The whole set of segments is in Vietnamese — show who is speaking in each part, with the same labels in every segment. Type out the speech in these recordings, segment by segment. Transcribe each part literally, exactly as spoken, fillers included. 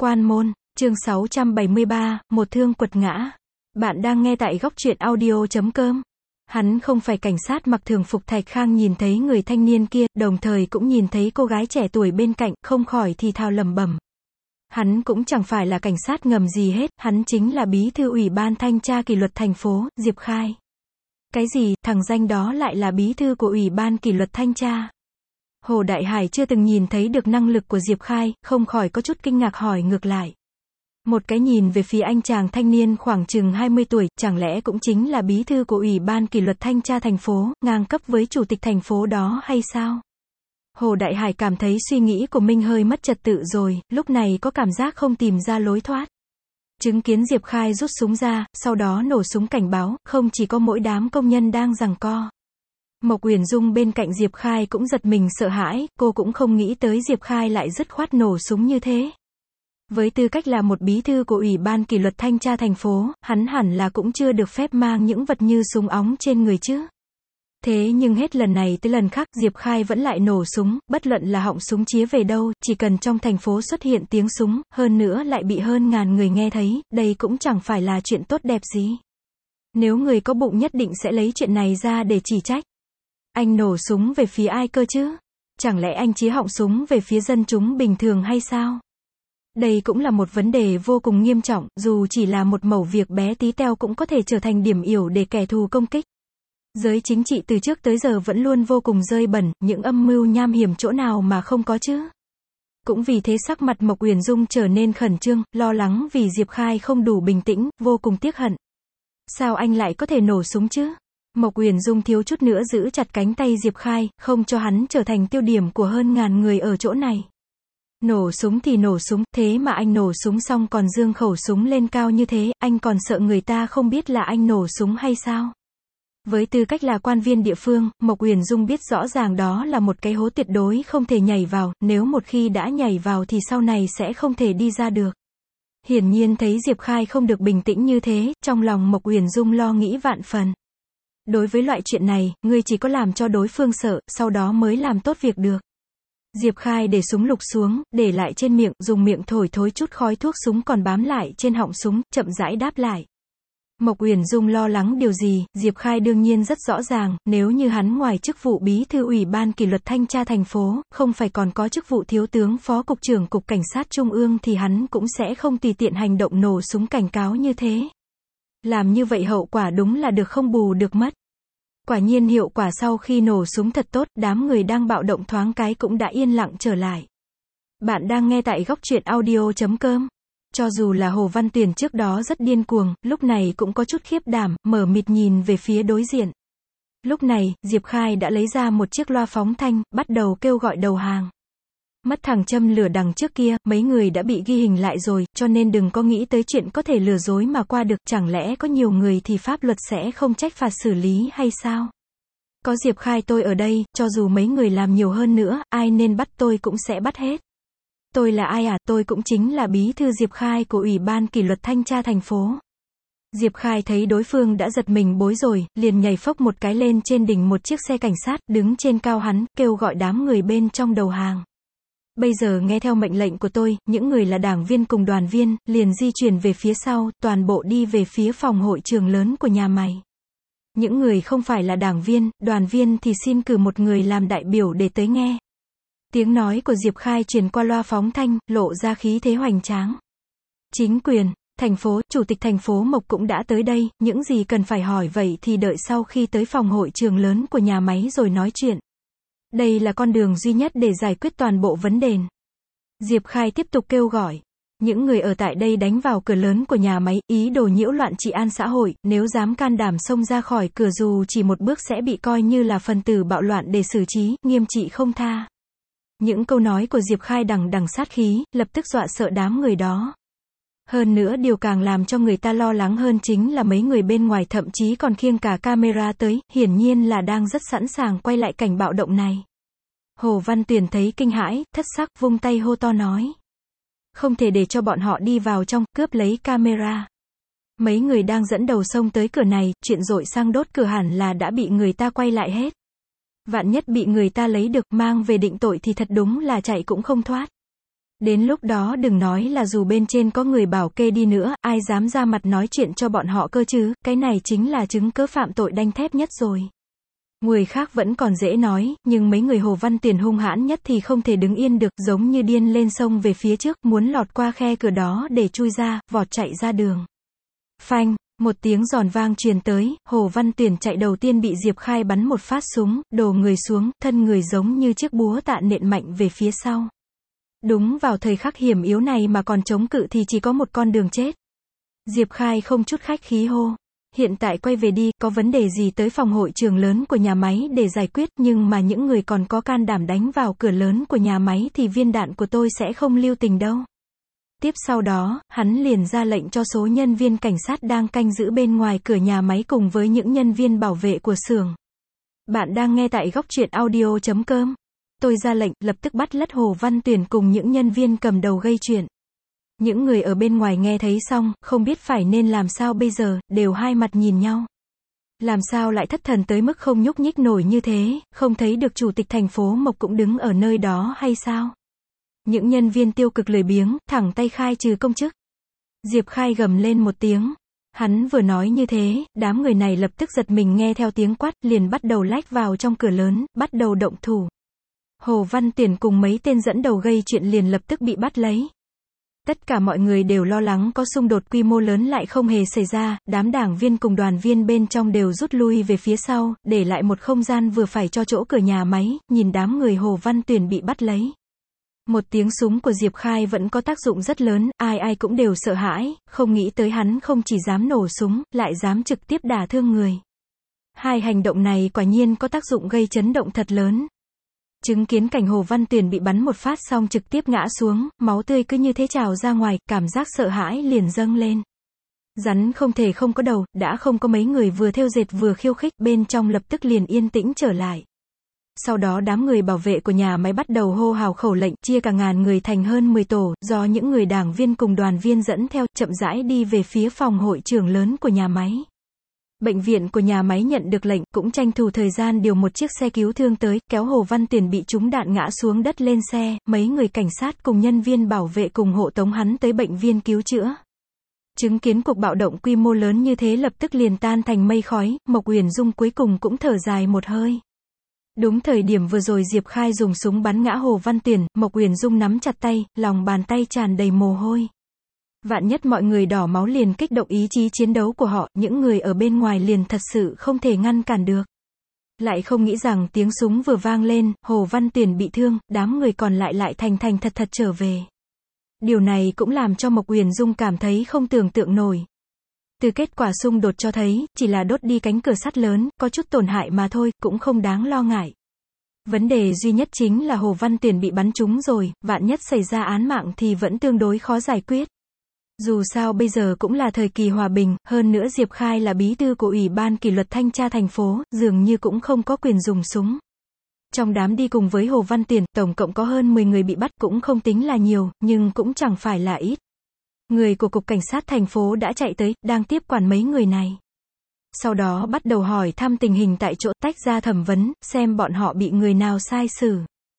Speaker 1: Quan môn, chương sáu trăm bảy mươi ba, một thương quật ngã. Bạn đang nghe tại góc truyện audio chấm com. Hắn không phải cảnh sát mặc thường phục. Thạch Khang nhìn thấy người thanh niên kia, đồng thời cũng nhìn thấy cô gái trẻ tuổi bên cạnh, không khỏi thì thào lẩm bẩm. Hắn cũng chẳng phải là cảnh sát ngầm gì hết, hắn chính là bí thư ủy ban thanh tra kỷ luật thành phố, Diệp Khai. Cái gì, thằng danh đó lại là bí thư của ủy ban kỷ luật thanh tra? Hồ Đại Hải chưa từng nhìn thấy được năng lực của Diệp Khai, không khỏi có chút kinh ngạc hỏi ngược lại. Một cái nhìn về phía anh chàng thanh niên khoảng chừng hai mươi tuổi, chẳng lẽ cũng chính là bí thư của ủy ban kỷ luật thanh tra thành phố, ngang cấp với chủ tịch thành phố đó hay sao? Hồ Đại Hải cảm thấy suy nghĩ của mình hơi mất trật tự rồi, lúc này có cảm giác không tìm ra lối thoát. Chứng kiến Diệp Khai rút súng ra, sau đó nổ súng cảnh báo, không chỉ có mỗi đám công nhân đang giằng co. Mộc Uyển Dung bên cạnh Diệp Khai cũng giật mình sợ hãi, cô cũng không nghĩ tới Diệp Khai lại dứt khoát nổ súng như thế. Với tư cách là một bí thư của ủy ban kỷ luật thanh tra thành phố, hắn hẳn là cũng chưa được phép mang những vật như súng ống trên người chứ. Thế nhưng hết lần này tới lần khác, Diệp Khai vẫn lại nổ súng, bất luận là họng súng chĩa về đâu, chỉ cần trong thành phố xuất hiện tiếng súng, hơn nữa lại bị hơn ngàn người nghe thấy, đây cũng chẳng phải là chuyện tốt đẹp gì. Nếu người có bụng nhất định sẽ lấy chuyện này ra để chỉ trách. Anh nổ súng về phía ai cơ chứ? Chẳng lẽ anh chĩa họng súng về phía dân chúng bình thường hay sao? Đây cũng là một vấn đề vô cùng nghiêm trọng, dù chỉ là một mẩu việc bé tí teo cũng có thể trở thành điểm yểu để kẻ thù công kích. Giới chính trị từ trước tới giờ vẫn luôn vô cùng rơi bẩn, những âm mưu nham hiểm chỗ nào mà không có chứ? Cũng vì thế sắc mặt Mộc Uyển Dung trở nên khẩn trương, lo lắng vì Diệp Khai không đủ bình tĩnh, vô cùng tiếc hận. Sao anh lại có thể nổ súng chứ? Mộc Uyển Dung thiếu chút nữa giữ chặt cánh tay Diệp Khai, không cho hắn trở thành tiêu điểm của hơn ngàn người ở chỗ này. Nổ súng thì nổ súng, thế mà anh nổ súng xong còn giương khẩu súng lên cao như thế, anh còn sợ người ta không biết là anh nổ súng hay sao? Với tư cách là quan viên địa phương, Mộc Uyển Dung biết rõ ràng đó là một cái hố tuyệt đối không thể nhảy vào, nếu một khi đã nhảy vào thì sau này sẽ không thể đi ra được. Hiển nhiên thấy Diệp Khai không được bình tĩnh như thế, trong lòng Mộc Uyển Dung lo nghĩ vạn phần. Đối với loại chuyện này, ngươi chỉ có làm cho đối phương sợ, sau đó mới làm tốt việc được. Diệp Khai để súng lục xuống, để lại trên miệng, dùng miệng thổi thối chút khói thuốc súng còn bám lại trên họng súng, chậm rãi đáp lại. Mộc Uyển Dung lo lắng điều gì, Diệp Khai đương nhiên rất rõ ràng, nếu như hắn ngoài chức vụ bí thư ủy ban kỷ luật thanh tra thành phố, không phải còn có chức vụ thiếu tướng phó cục trưởng cục cảnh sát trung ương thì hắn cũng sẽ không tùy tiện hành động nổ súng cảnh cáo như thế. Làm như vậy hậu quả đúng là được không bù được mất. Quả nhiên hiệu quả sau khi nổ súng thật tốt, đám người đang bạo động thoáng cái cũng đã yên lặng trở lại. Bạn đang nghe tại góc truyện audio chấm com. Cho dù là Hồ Văn Tuyền trước đó rất điên cuồng, lúc này cũng có chút khiếp đảm, mở mịt nhìn về phía đối diện. Lúc này, Diệp Khai đã lấy ra một chiếc loa phóng thanh, bắt đầu kêu gọi đầu hàng. Mất thằng châm lửa đằng trước kia, mấy người đã bị ghi hình lại rồi, cho nên đừng có nghĩ tới chuyện có thể lừa dối mà qua được, chẳng lẽ có nhiều người thì pháp luật sẽ không trách phạt xử lý hay sao? Có Diệp Khai tôi ở đây, cho dù mấy người làm nhiều hơn nữa, ai nên bắt tôi cũng sẽ bắt hết. Tôi là ai à, tôi cũng chính là bí thư Diệp Khai của ủy ban kỷ luật thanh tra thành phố. Diệp Khai thấy đối phương đã giật mình bối rồi, liền nhảy phốc một cái lên trên đỉnh một chiếc xe cảnh sát, đứng trên cao hắn, kêu gọi đám người bên trong đầu hàng. Bây giờ nghe theo mệnh lệnh của tôi, những người là đảng viên cùng đoàn viên, liền di chuyển về phía sau, toàn bộ đi về phía phòng hội trường lớn của nhà mày. Những người không phải là đảng viên, đoàn viên thì xin cử một người làm đại biểu để tới nghe. Tiếng nói của Diệp Khai truyền qua loa phóng thanh, lộ ra khí thế hoành tráng. Chính quyền, thành phố, chủ tịch thành phố Mộc cũng đã tới đây, những gì cần phải hỏi vậy thì đợi sau khi tới phòng hội trường lớn của nhà máy rồi nói chuyện. Đây là con đường duy nhất để giải quyết toàn bộ vấn đề. Diệp Khai tiếp tục kêu gọi. Những người ở tại đây đánh vào cửa lớn của nhà máy, ý đồ nhiễu loạn trị an xã hội, nếu dám can đảm xông ra khỏi cửa dù chỉ một bước sẽ bị coi như là phần tử bạo loạn để xử trí, nghiêm trị không tha. Những câu nói của Diệp Khai đằng đằng sát khí, lập tức dọa sợ đám người đó. Hơn nữa điều càng làm cho người ta lo lắng hơn chính là mấy người bên ngoài thậm chí còn khiêng cả camera tới, hiển nhiên là đang rất sẵn sàng quay lại cảnh bạo động này. Hồ Văn Tuyền thấy kinh hãi, thất sắc, vung tay hô to nói. Không thể để cho bọn họ đi vào trong, cướp lấy camera. Mấy người đang dẫn đầu xông tới cửa này, chuyện dội xăng đốt cửa hẳn là đã bị người ta quay lại hết. Vạn nhất bị người ta lấy được, mang về định tội thì thật đúng là chạy cũng không thoát. Đến lúc đó đừng nói là dù bên trên có người bảo kê đi nữa, ai dám ra mặt nói chuyện cho bọn họ cơ chứ, cái này chính là chứng cớ phạm tội đanh thép nhất rồi. Người khác vẫn còn dễ nói, nhưng mấy người Hồ Văn Tiền hung hãn nhất thì không thể đứng yên được, giống như điên lên sông về phía trước, muốn lọt qua khe cửa đó để chui ra, vọt chạy ra đường. Phanh, một tiếng giòn vang truyền tới, Hồ Văn Tiền chạy đầu tiên bị Diệp Khai bắn một phát súng, đổ người xuống, thân người giống như chiếc búa tạ nện mạnh về phía sau. Đúng vào thời khắc hiểm yếu này mà còn chống cự thì chỉ có một con đường chết. Diệp Khai không chút khách khí hô. Hiện tại quay về đi, có vấn đề gì tới phòng hội trường lớn của nhà máy để giải quyết, nhưng mà những người còn có can đảm đánh vào cửa lớn của nhà máy thì viên đạn của tôi sẽ không lưu tình đâu. Tiếp sau đó, hắn liền ra lệnh cho số nhân viên cảnh sát đang canh giữ bên ngoài cửa nhà máy cùng với những nhân viên bảo vệ của xưởng. Bạn đang nghe tại góc truyện audio chấm com. Tôi ra lệnh, lập tức bắt lất Hồ Văn Tuyển cùng những nhân viên cầm đầu gây chuyện. Những người ở bên ngoài nghe thấy xong, không biết phải nên làm sao bây giờ, đều hai mặt nhìn nhau. Làm sao lại thất thần tới mức không nhúc nhích nổi như thế, không thấy được chủ tịch thành phố Mộc cũng đứng ở nơi đó hay sao? Những nhân viên tiêu cực lười biếng, thẳng tay khai trừ công chức. Diệp Khai gầm lên một tiếng. Hắn vừa nói như thế, đám người này lập tức giật mình nghe theo tiếng quát, liền bắt đầu lách vào trong cửa lớn, bắt đầu động thủ. Hồ Văn Tiền cùng mấy tên dẫn đầu gây chuyện liền lập tức bị bắt lấy. Tất cả mọi người đều lo lắng có xung đột quy mô lớn lại không hề xảy ra, đám đảng viên cùng đoàn viên bên trong đều rút lui về phía sau, để lại một không gian vừa phải cho chỗ cửa nhà máy, nhìn đám người Hồ Văn Tuyển bị bắt lấy. Một tiếng súng của Diệp Khai vẫn có tác dụng rất lớn, ai ai cũng đều sợ hãi, không nghĩ tới hắn không chỉ dám nổ súng, lại dám trực tiếp đả thương người. Hai hành động này quả nhiên có tác dụng gây chấn động thật lớn. Chứng kiến cảnh Hồ Văn Tuyển bị bắn một phát xong trực tiếp ngã xuống, máu tươi cứ như thế trào ra ngoài, cảm giác sợ hãi liền dâng lên. Rắn không thể không có đầu, đã không có mấy người vừa thêu dệt vừa khiêu khích, bên trong lập tức liền yên tĩnh trở lại. Sau đó đám người bảo vệ của nhà máy bắt đầu hô hào khẩu lệnh, chia cả ngàn người thành hơn mười tổ, do những người đảng viên cùng đoàn viên dẫn theo, chậm rãi đi về phía phòng hội trường lớn của nhà máy. Bệnh viện của nhà máy nhận được lệnh, cũng tranh thủ thời gian điều một chiếc xe cứu thương tới, kéo Hồ Văn Tuyển bị trúng đạn ngã xuống đất lên xe, mấy người cảnh sát cùng nhân viên bảo vệ cùng hộ tống hắn tới bệnh viện cứu chữa. Chứng kiến cuộc bạo động quy mô lớn như thế lập tức liền tan thành mây khói, Mộc Uyển Dung cuối cùng cũng thở dài một hơi. Đúng thời điểm vừa rồi Diệp Khai dùng súng bắn ngã Hồ Văn Tuyển, Mộc Uyển Dung nắm chặt tay, lòng bàn tay tràn đầy mồ hôi. Vạn nhất mọi người đỏ máu liền kích động ý chí chiến đấu của họ, những người ở bên ngoài liền thật sự không thể ngăn cản được. Lại không nghĩ rằng tiếng súng vừa vang lên, Hồ Văn Tuyển bị thương, đám người còn lại lại thành thành thật thật trở về. Điều này cũng làm cho Mộc Uyển Dung cảm thấy không tưởng tượng nổi. Từ kết quả xung đột cho thấy, chỉ là đốt đi cánh cửa sắt lớn, có chút tổn hại mà thôi, cũng không đáng lo ngại. Vấn đề duy nhất chính là Hồ Văn Tuyển bị bắn trúng rồi, vạn nhất xảy ra án mạng thì vẫn tương đối khó giải quyết. Dù sao bây giờ cũng là thời kỳ hòa bình, hơn nữa Diệp Khai là bí thư của Ủy ban kỷ luật thanh tra thành phố, dường như cũng không có quyền dùng súng. Trong đám đi cùng với Hồ Văn Tuyển, tổng cộng có hơn mười người bị bắt, cũng không tính là nhiều, nhưng cũng chẳng phải là ít. Người của Cục Cảnh sát thành phố đã chạy tới, đang tiếp quản mấy người này. Sau đó bắt đầu hỏi thăm tình hình tại chỗ, tách ra thẩm vấn, xem bọn họ bị người nào sai xử.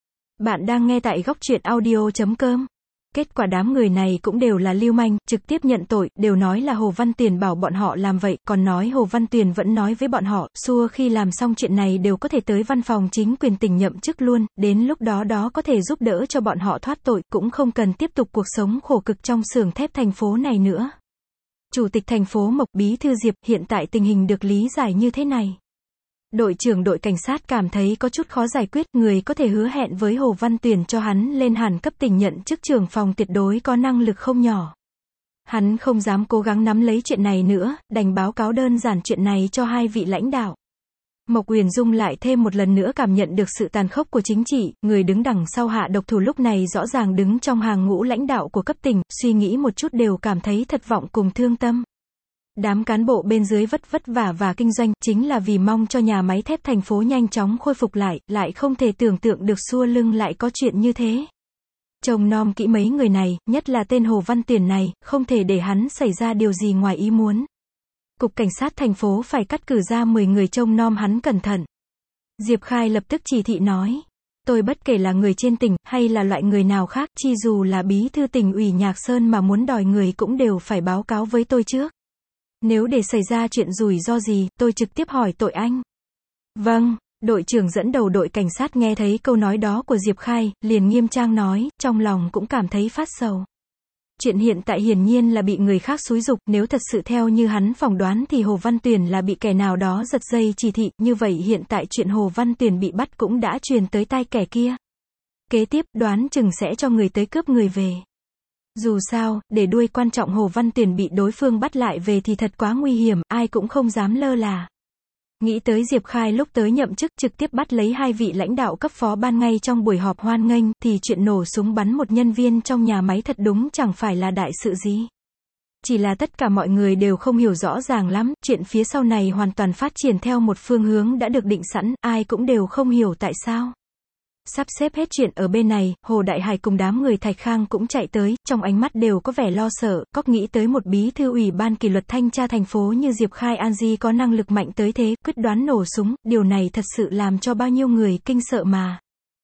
Speaker 1: Bạn đang nghe tại góc truyện audio chấm com. Kết quả đám người này cũng đều là lưu manh, trực tiếp nhận tội, đều nói là Hồ Văn Tuyển bảo bọn họ làm vậy, còn nói Hồ Văn Tuyển vẫn nói với bọn họ, xua khi làm xong chuyện này đều có thể tới văn phòng chính quyền tỉnh nhậm chức luôn, đến lúc đó đó có thể giúp đỡ cho bọn họ thoát tội, cũng không cần tiếp tục cuộc sống khổ cực trong xưởng thép thành phố này nữa. Chủ tịch thành phố Mộc, bí thư Diệp, hiện tại tình hình được lý giải như thế này. Đội trưởng đội cảnh sát cảm thấy có chút khó giải quyết, người có thể hứa hẹn với Hồ Văn Tuyển cho hắn lên hẳn cấp tỉnh nhận chức trưởng phòng tuyệt đối có năng lực không nhỏ. Hắn không dám cố gắng nắm lấy chuyện này nữa, đành báo cáo đơn giản chuyện này cho hai vị lãnh đạo. Mộc Uyển Dung lại thêm một lần nữa cảm nhận được sự tàn khốc của chính trị, người đứng đằng sau hạ độc thủ lúc này rõ ràng đứng trong hàng ngũ lãnh đạo của cấp tỉnh, suy nghĩ một chút đều cảm thấy thất vọng cùng thương tâm. Đám cán bộ bên dưới vất vất vả và kinh doanh, chính là vì mong cho nhà máy thép thành phố nhanh chóng khôi phục lại, lại không thể tưởng tượng được xua lưng lại có chuyện như thế. Trông nom kỹ mấy người này, nhất là tên Hồ Văn Tuyển này, không thể để hắn xảy ra điều gì ngoài ý muốn. Cục Cảnh sát thành phố phải cắt cử ra mười người trông nom hắn cẩn thận. Diệp Khai lập tức chỉ thị nói. Tôi bất kể là người trên tỉnh, hay là loại người nào khác, chi dù là bí thư tỉnh ủy Nhạc Sơn mà muốn đòi người cũng đều phải báo cáo với tôi trước. Nếu để xảy ra chuyện rủi ro gì, tôi trực tiếp hỏi tội anh. Vâng, đội trưởng dẫn đầu đội cảnh sát nghe thấy câu nói đó của Diệp Khai, liền nghiêm trang nói, trong lòng cũng cảm thấy phát sầu. Chuyện hiện tại hiển nhiên là bị người khác xúi giục, nếu thật sự theo như hắn phỏng đoán thì Hồ Văn Tuyền là bị kẻ nào đó giật dây chỉ thị, như vậy hiện tại chuyện Hồ Văn Tuyền bị bắt cũng đã truyền tới tai kẻ kia. Kế tiếp, đoán chừng sẽ cho người tới cướp người về. Dù sao, để đuôi quan trọng Hồ Văn Tuyền bị đối phương bắt lại về thì thật quá nguy hiểm, ai cũng không dám lơ là. Nghĩ tới Diệp Khai lúc tới nhậm chức trực tiếp bắt lấy hai vị lãnh đạo cấp phó ban ngay trong buổi họp hoan nghênh, thì chuyện nổ súng bắn một nhân viên trong nhà máy thật đúng chẳng phải là đại sự gì. Chỉ là tất cả mọi người đều không hiểu rõ ràng lắm, chuyện phía sau này hoàn toàn phát triển theo một phương hướng đã được định sẵn, ai cũng đều không hiểu tại sao. Sắp xếp hết chuyện ở bên này, Hồ Đại Hải cùng đám người Thạch Khang cũng chạy tới, trong ánh mắt đều có vẻ lo sợ, có nghĩ tới một bí thư ủy ban kỷ luật thanh tra thành phố như Diệp Khai An Di có năng lực mạnh tới thế, quyết đoán nổ súng, điều này thật sự làm cho bao nhiêu người kinh sợ mà.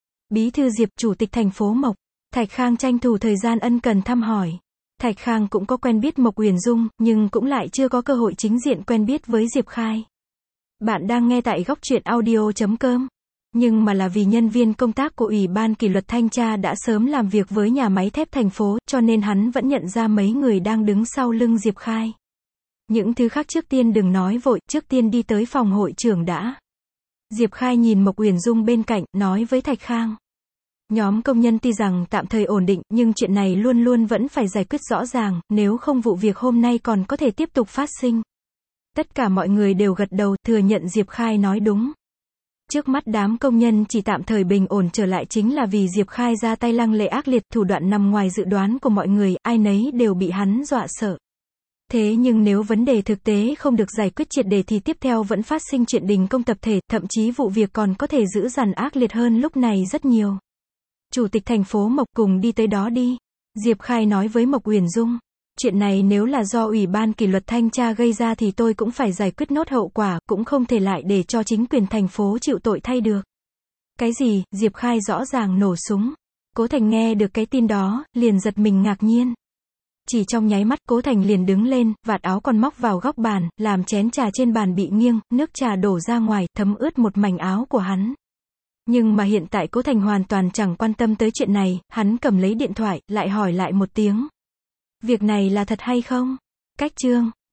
Speaker 1: Bí thư Diệp, chủ tịch thành phố Mộc. Thạch Khang tranh thủ thời gian ân cần thăm hỏi. Thạch Khang cũng có quen biết Mộc Uyển Dung, nhưng cũng lại chưa có cơ hội chính diện quen biết với Diệp Khai. Bạn đang nghe tại góc truyện audio chấm com. Nhưng mà là vì nhân viên công tác của Ủy ban kỷ luật thanh tra đã sớm làm việc với nhà máy thép thành phố, cho nên hắn vẫn nhận ra mấy người đang đứng sau lưng Diệp Khai. Những thứ khác trước tiên đừng nói vội, trước tiên đi tới phòng hội trưởng đã. Diệp Khai nhìn Mộc Uyển Dung bên cạnh, nói với Thạch Khang. Nhóm công nhân tuy rằng tạm thời ổn định, nhưng chuyện này luôn luôn vẫn phải giải quyết rõ ràng, nếu không vụ việc hôm nay còn có thể tiếp tục phát sinh. Tất cả mọi người đều gật đầu, thừa nhận Diệp Khai nói đúng. Trước mắt đám công nhân chỉ tạm thời bình ổn trở lại chính là vì Diệp Khai ra tay lăng lệ ác liệt, thủ đoạn nằm ngoài dự đoán của mọi người, ai nấy đều bị hắn dọa sợ. Thế nhưng nếu vấn đề thực tế không được giải quyết triệt để thì tiếp theo vẫn phát sinh chuyện đình công tập thể, thậm chí vụ việc còn có thể dữ dằn ác liệt hơn lúc này rất nhiều. Chủ tịch thành phố Mộc, cùng đi tới đó đi. Diệp Khai nói với Mộc Uyển Dung. Chuyện này nếu là do Ủy ban kỷ luật thanh tra gây ra thì tôi cũng phải giải quyết nốt hậu quả, cũng không thể lại để cho chính quyền thành phố chịu tội thay được. Cái gì? Diệp Khai rõ ràng nổ súng. Cố Thành nghe được cái tin đó, liền giật mình ngạc nhiên. Chỉ trong nháy mắt Cố Thành liền đứng lên, vạt áo còn móc vào góc bàn, làm chén trà trên bàn bị nghiêng, nước trà đổ ra ngoài, thấm ướt một mảnh áo của hắn. Nhưng mà hiện tại Cố Thành hoàn toàn chẳng quan tâm tới chuyện này, hắn cầm lấy điện thoại, lại hỏi lại một tiếng. Việc này là thật hay không? Cách Trương.